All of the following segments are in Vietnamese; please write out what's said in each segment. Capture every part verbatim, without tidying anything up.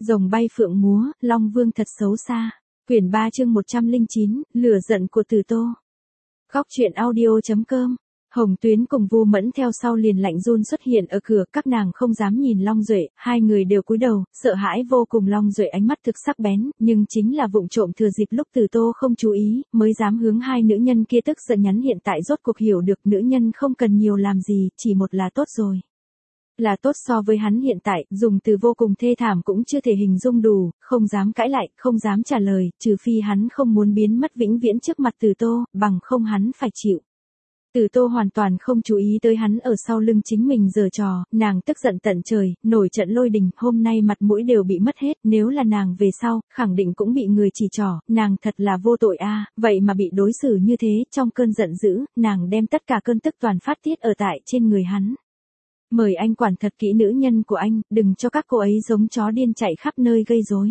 Rồng bay phượng múa, Long Vương thật xấu xa. Quyển ba chương một trăm lẻ chín, lửa giận của Từ Tô. Góc truyện audio chấm com. Hồng Tuyến cùng Vu Mẫn theo sau liền lạnh run xuất hiện ở cửa, các nàng không dám nhìn Long Duệ, hai người đều cúi đầu, sợ hãi vô cùng. Long Duệ ánh mắt thực sắc bén, nhưng chính là vụng trộm thừa dịp lúc Từ Tô không chú ý, mới dám hướng hai nữ nhân kia tức giận nhắn. Hiện tại rốt cuộc hiểu được nữ nhân không cần nhiều làm gì, chỉ một là tốt rồi. Là tốt so với hắn hiện tại, dùng từ vô cùng thê thảm cũng chưa thể hình dung đủ, không dám cãi lại, không dám trả lời, trừ phi hắn không muốn biến mất vĩnh viễn trước mặt Từ Tô, bằng không hắn phải chịu. Từ Tô hoàn toàn không chú ý tới hắn ở sau lưng chính mình giở trò, nàng tức giận tận trời, nổi trận lôi đình, hôm nay mặt mũi đều bị mất hết, nếu là nàng về sau, khẳng định cũng bị người chỉ trỏ, nàng thật là vô tội a, vậy mà bị đối xử như thế, trong cơn giận dữ, nàng đem tất cả cơn tức toàn phát tiết ở tại trên người hắn. Mời anh quản thật kỹ nữ nhân của anh, đừng cho các cô ấy giống chó điên chạy khắp nơi gây rối.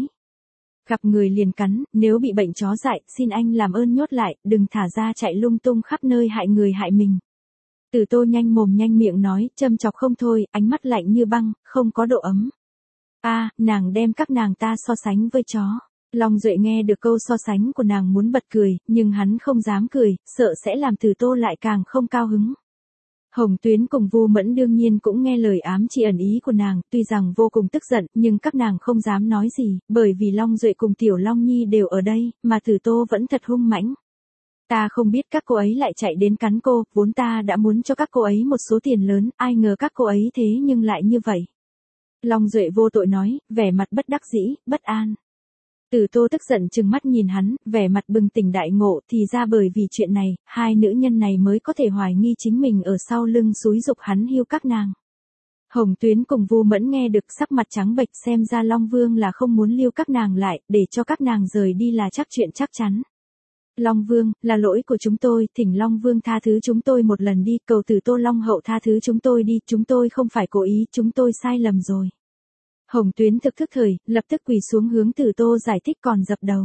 Gặp người liền cắn, nếu bị bệnh chó dại, xin anh làm ơn nhốt lại, đừng thả ra chạy lung tung khắp nơi hại người hại mình. Từ Tô nhanh mồm nhanh miệng nói, châm chọc không thôi, ánh mắt lạnh như băng, không có độ ấm. A, à, nàng đem các nàng ta so sánh với chó. Long Duệ nghe được câu so sánh của nàng muốn bật cười, nhưng hắn không dám cười, sợ sẽ làm Từ Tô lại càng không cao hứng. Hồng Tuyến cùng Vu Mẫn đương nhiên cũng nghe lời ám chỉ ẩn ý của nàng, tuy rằng vô cùng tức giận, nhưng các nàng không dám nói gì, bởi vì Long Duệ cùng Tiểu Long Nhi đều ở đây, mà Từ Tô vẫn thật hung mãnh. Ta không biết các cô ấy lại chạy đến cắn cô, vốn ta đã muốn cho các cô ấy một số tiền lớn, ai ngờ các cô ấy thế nhưng lại như vậy. Long Duệ vô tội nói, vẻ mặt bất đắc dĩ, bất an. Từ Tô tức giận trừng mắt nhìn hắn, vẻ mặt bừng tỉnh đại ngộ, thì ra bởi vì chuyện này, hai nữ nhân này mới có thể hoài nghi chính mình ở sau lưng xúi giục hắn hiu các nàng. Hồng Tuyến cùng Vu Mẫn nghe được sắc mặt trắng bệch, xem ra Long Vương là không muốn lưu các nàng lại, để cho các nàng rời đi là chắc chuyện chắc chắn. Long Vương, là lỗi của chúng tôi, thỉnh Long Vương tha thứ chúng tôi một lần đi, cầu Từ Tô Long hậu tha thứ chúng tôi đi, chúng tôi không phải cố ý, chúng tôi sai lầm rồi. Hồng Tuyến thực thức thời, lập tức quỳ xuống hướng Từ Tô giải thích còn dập đầu.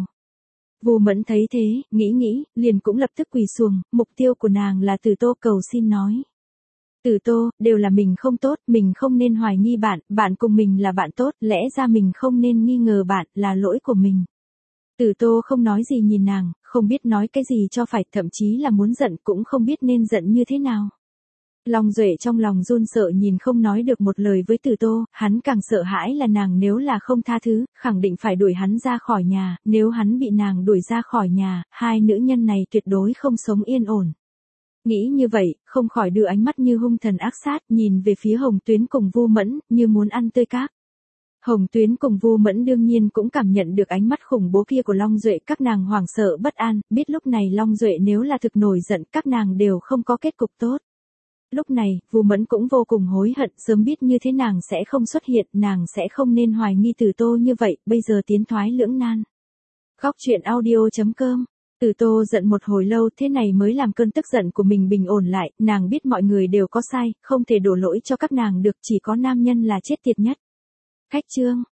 Vu Mẫn thấy thế, nghĩ nghĩ, liền cũng lập tức quỳ xuống, mục tiêu của nàng là Từ Tô cầu xin nói. Từ Tô, đều là mình không tốt, mình không nên hoài nghi bạn, bạn cùng mình là bạn tốt, lẽ ra mình không nên nghi ngờ bạn, là lỗi của mình. Từ Tô không nói gì nhìn nàng, không biết nói cái gì cho phải, thậm chí là muốn giận cũng không biết nên giận như thế nào. Long Duệ trong lòng run sợ nhìn không nói được một lời với Từ Tô, hắn càng sợ hãi là nàng nếu là không tha thứ, khẳng định phải đuổi hắn ra khỏi nhà, nếu hắn bị nàng đuổi ra khỏi nhà, hai nữ nhân này tuyệt đối không sống yên ổn. Nghĩ như vậy, không khỏi đưa ánh mắt như hung thần ác sát, nhìn về phía Hồng Tuyến cùng Vu Mẫn, như muốn ăn tươi cáp. Hồng Tuyến cùng Vu Mẫn đương nhiên cũng cảm nhận được ánh mắt khủng bố kia của Long Duệ, các nàng hoảng sợ bất an, biết lúc này Long Duệ nếu là thực nổi giận, các nàng đều không có kết cục tốt. Lúc này, Vu Mẫn cũng vô cùng hối hận, sớm biết như thế nàng sẽ không xuất hiện, nàng sẽ không nên hoài nghi Từ Tô như vậy, bây giờ tiến thoái lưỡng nan. Góc truyện audio chấm com. Từ Tô giận một hồi lâu, thế này mới làm cơn tức giận của mình bình ổn lại, nàng biết mọi người đều có sai, không thể đổ lỗi cho các nàng được, chỉ có nam nhân là chết tiệt nhất. Khách chương.